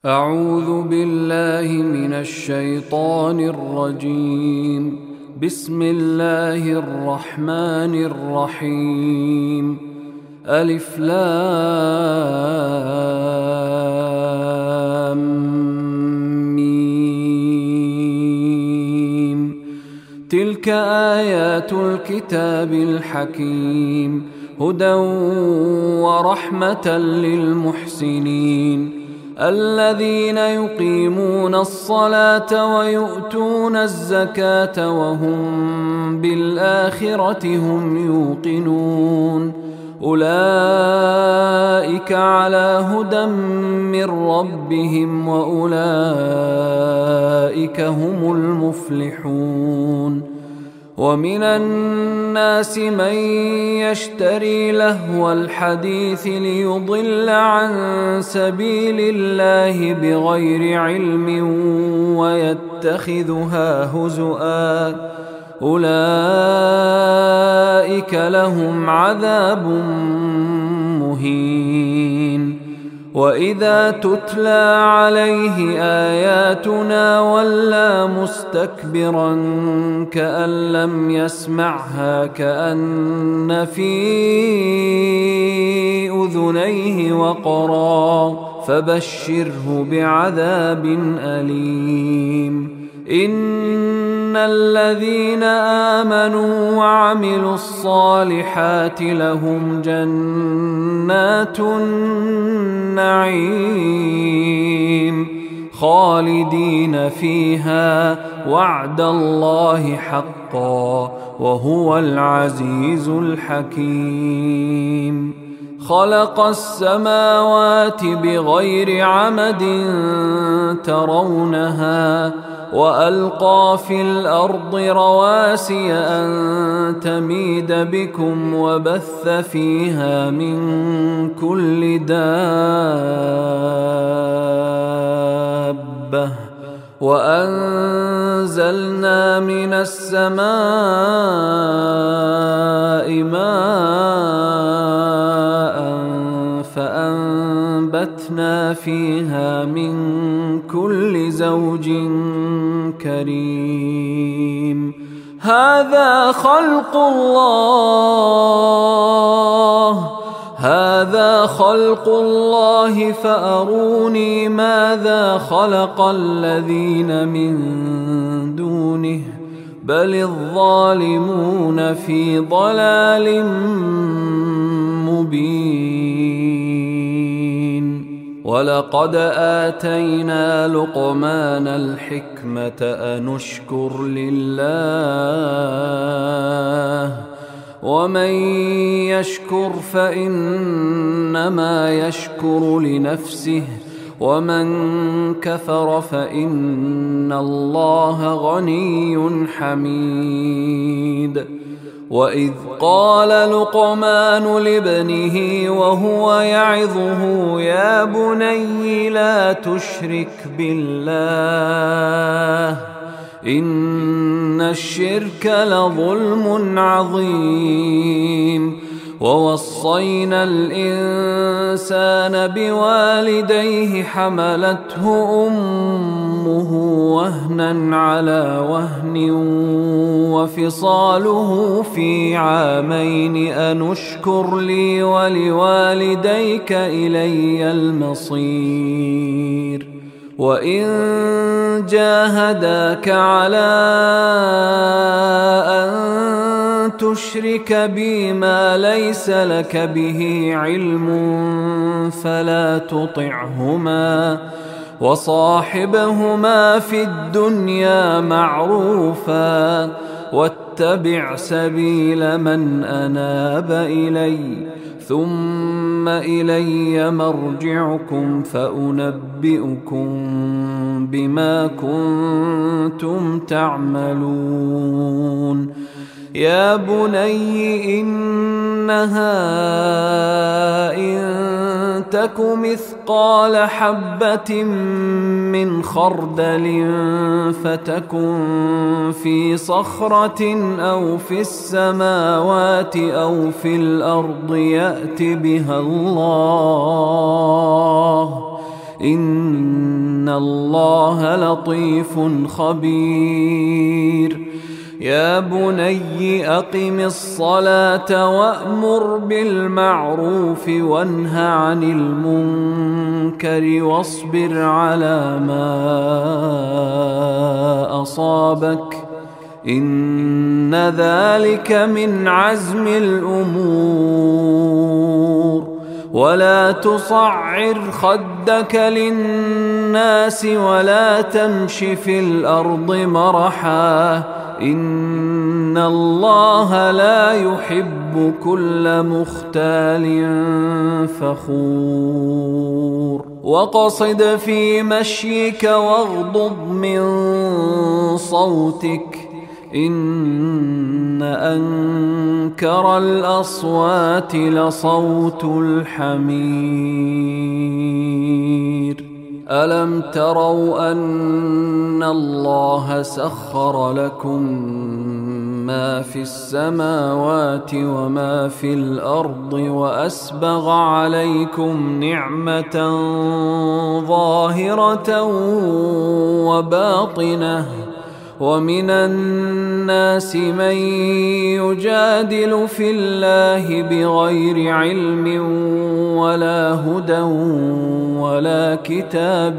أعوذ بالله من الشيطان الرجيم. بسم الله الرحمن الرحيم. ألف لام ميم. تلك آيات الكتاب الحكيم، هدى ورحمة للمحسنين الذين يقيمون الصلاة ويؤتون الزكاة وهم بالآخرة هم يوقنون. أولئك على هدى من ربهم وأولئك هم المفلحون. ومن الناس من يشتري لهو الحديث ليضل عن سبيل الله بغير علم ويتخذها هزؤا، أولئك لهم عذاب مهين. وإذا تتلى عليه آياتنا ولى مستكبرا كأن لم يسمعها كأن في أذنيه وقرا، فبشره بعذاب أليم. إن الذين آمنوا وعملوا الصالحات لهم جنات النعيم خالدين فيها، وعد الله حقا وهو العزيز الحكيم. خلق السماوات بغير عمد ترونها، وألقى في الأرض رواسي أن تميد بكم، وبث فيها من كل دابة، وأنزلنا من السماء ماء فأنبتنا فيها من كل زوج كريم. هذا خلق الله فأروني ماذا خلق الذين من دونه، بل الظالمون في ضلال مبين. ولقد آتينا لقمان الحكمة أن اشكر لله، ومن يشكر فإنما يشكر لنفسه، ومن كفر فإن الله غني حميد. وإذ قال لقمان لابنه وهو يعظه يا بني لا تشرك بالله إن الشرك لظلم عظيم. ووصينا الإنسان بوالديه حملته أمه وهنا على وهن وفصاله في عامين أن اشكر لي ولوالديك إلي المصير. وإن جاهداك على أن تشرك بي ما ليس لك به علم فلا تطعهما، وصاحبهما في الدنيا معروفا، واتبع سبيل من أناب إلي، ثم إلي مرجعكم فأنبئكم بما كنتم تعملون. يا بني إنها إن تك مثقال حبة من خردل فتكن في صخرة أو في السماوات أو في الأرض يأت بها الله إن إن الله لطيف خبير يا بني أقم الصلاة وأمر بالمعروف وانه عن المنكر واصبر على ما أصابك إن ذلك من عزم الأمور ولا تصعر خدك للناس ولا تمش في الأرض مرحا إن الله لا يحب كل مختال فخور وقصد في مشيك واغضض من صوتك إن أنكر الأصوات لصوت الحمير ألم تروا أن الله سخر لكم ما في السماوات وما في الأرض وأسبغ عليكم نعمة ظاهرة وباطنة ومن الناس من يجادل في الله بغير علم ولا هدى ولا كتاب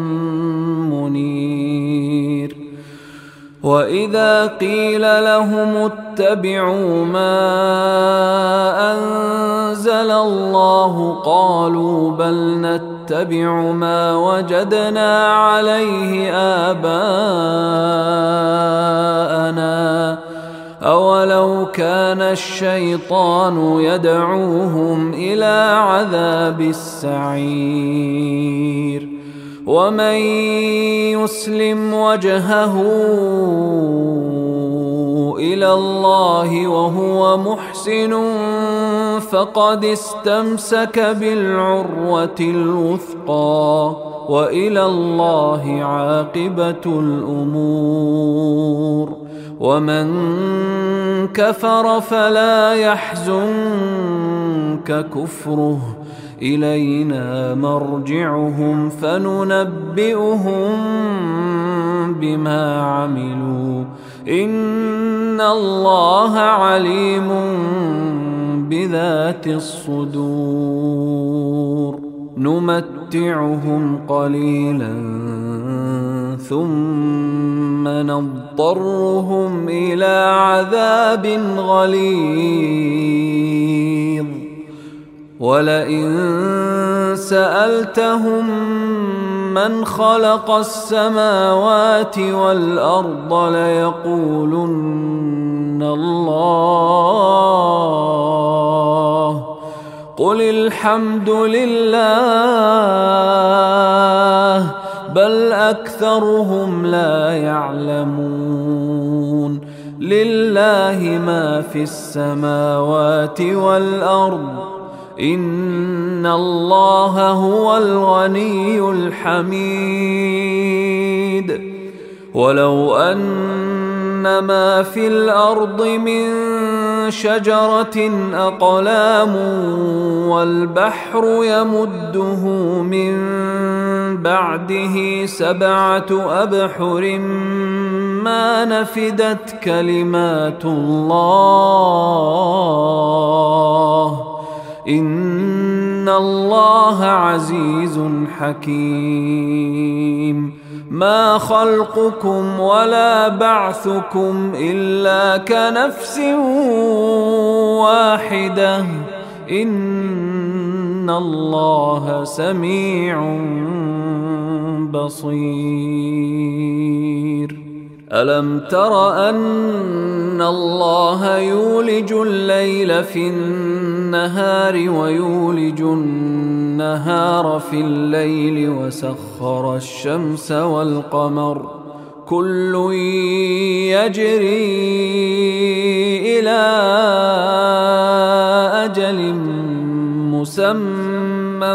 منير وإذا قيل لهم اتبعوا ما أنزل الله قالوا بل نتبع ما وجدنا عليه آباءنا أولو كان الشيطان يدعوهم إلى عذاب السعير ومن يسلم وجهه إلى الله وهو محسن فقد استمسك بالعروة الوثقى وإلى الله عاقبة الأمور ومن كفر فلا يحزنك كفره إلينا مرجعهم فننبئهم بما عملوا إن الله عليم بذات الصدور نمتعهم قليلا ثم نضطرهم إلى عذاب غليظ ولئن سألتهم من خلق السماوات والأرض ليقولن الله قل الحمد لله بل أكثرهم لا يعلمون لله ما في السماوات والأرض إن الله هو الغني الحميد ولو أن ما في الأرض من شجرة أقلام والبحر يمده من بعده 7 أبحر ما نفدت كلمات الله إن الله عزيز حكيم ما خلقكم ولا بعثكم إلا كنفس واحدة إن الله سميع بصير ألم تر أن الله يولج الليل في النهار ويولج النهار في الليل وسخر الشمس والقمر كل يجري إلى أجل مسمى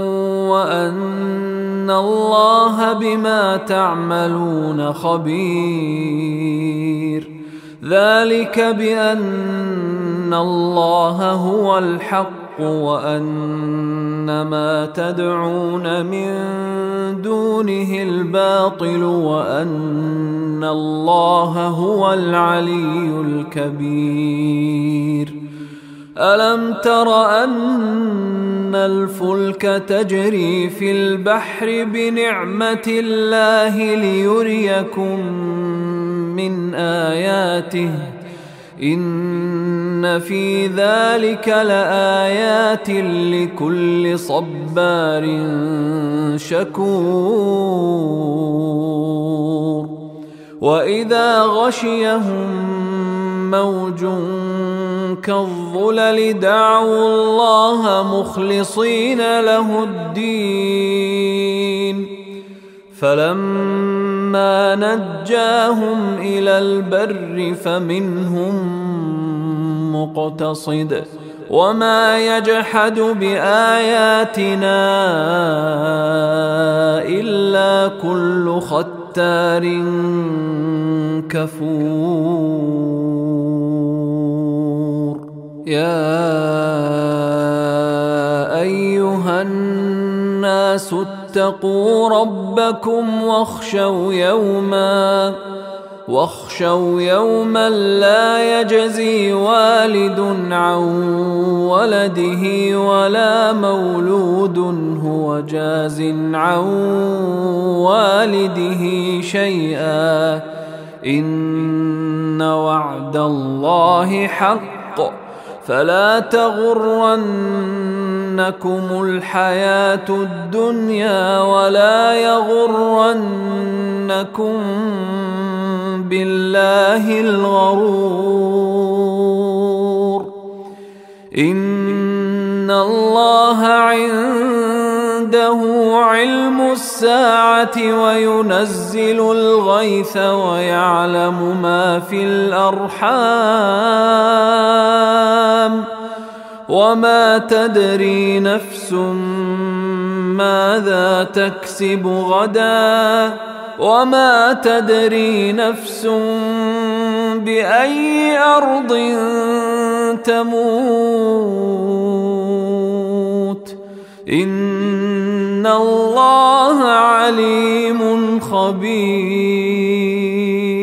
وأن الله بما تعملون خبير ذلك بأن الله هو الحق الحق وأن ما تدعون من دونه الباطل وأن الله هو العلي الكبير. ألم تر أن الفلك تجري في البحر بنعمة الله ليريكم من آياته إن في ذلك لآيات لكل صبار شكور. وإذا غشيهم موج كالظلل دعوا الله مخلصين له الدين فلما نجاهم إلى البر فمنهم مقتصد وما يجحد بآياتنا إلا كل ختار كفور. يا أيها الناس اتقوا ربكم واخشوا يوما لا يجزي والد عن ولده ولا مولود هو جاز عن والده شيئا إن وعد الله حق فلا تغرنكم الحياة الدنيا ولا يغرنكم بالله الغرور. إن الله عنده علم الساعة وينزل الغيث ويعلم ما في الأرحام وما تدري نفس ماذا تكسب غدا وما تدري نفس بأي أرض تموت إن الله عليم خبير.